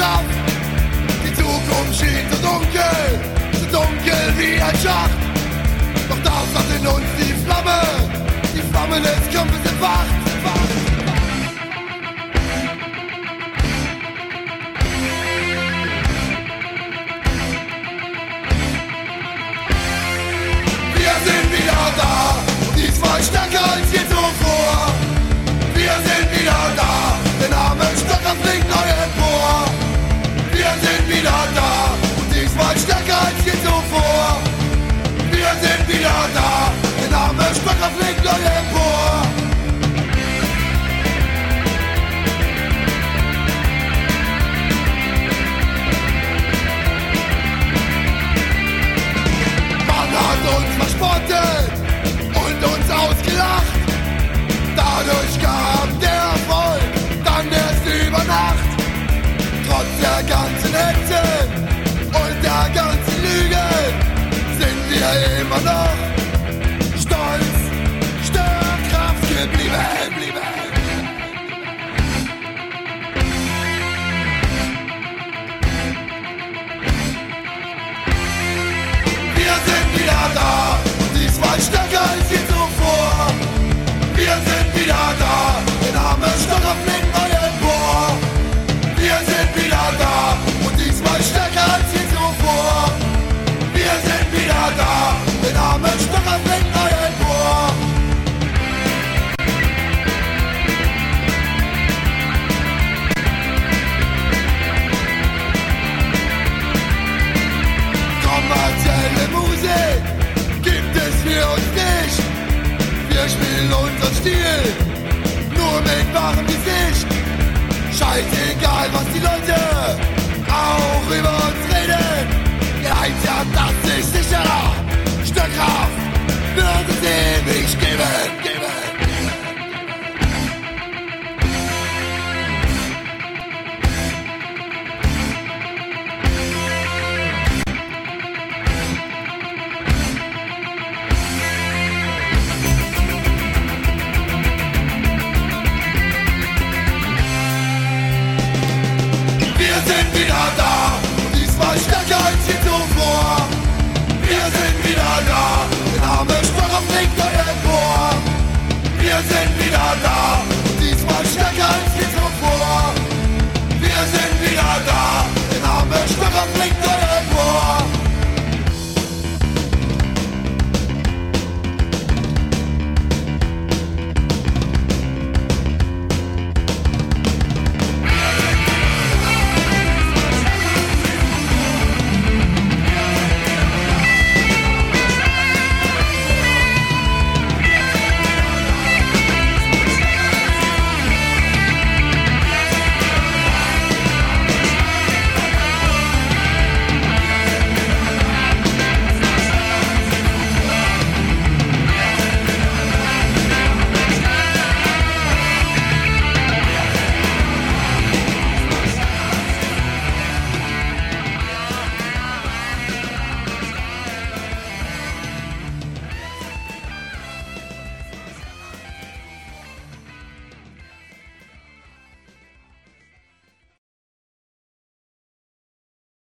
Gesellschaft. Die Zukunft schien so dunkel wie ein Schacht. Doch da satt in uns die Flamme des Kampfes entfacht. Wir sind wieder da, diesmal stärker als je zuvor. Wir sind wieder da, den armen Stocker fliegt neu empor. Wir sind wieder da, und diesmal stärker als je zuvor. Wir sind wieder da, den armen Stocker fliegt neu empor. Man hat uns verspottet und uns ausgelacht. Dadurch kam der Erfolg dann erst über Nacht. Trotz der ganzen Hetze und der ganzen Lügen sind wir immer noch stolz, stark, Kraft geblieben. Wir sind wieder da, diesmal stärker als je zuvor. Wir sind wieder da, den armen Stocker fliegt neu empor. Wir sind wieder da, und diesmal stärker als je zuvor. Wir sind wieder da, den armen Stocker fliegt neu empor. Kommerzielle Musik gibt es für uns nicht. Wir spielen unseren Stil, nur mit wahrem Gesicht. Scheißegal, was die Leute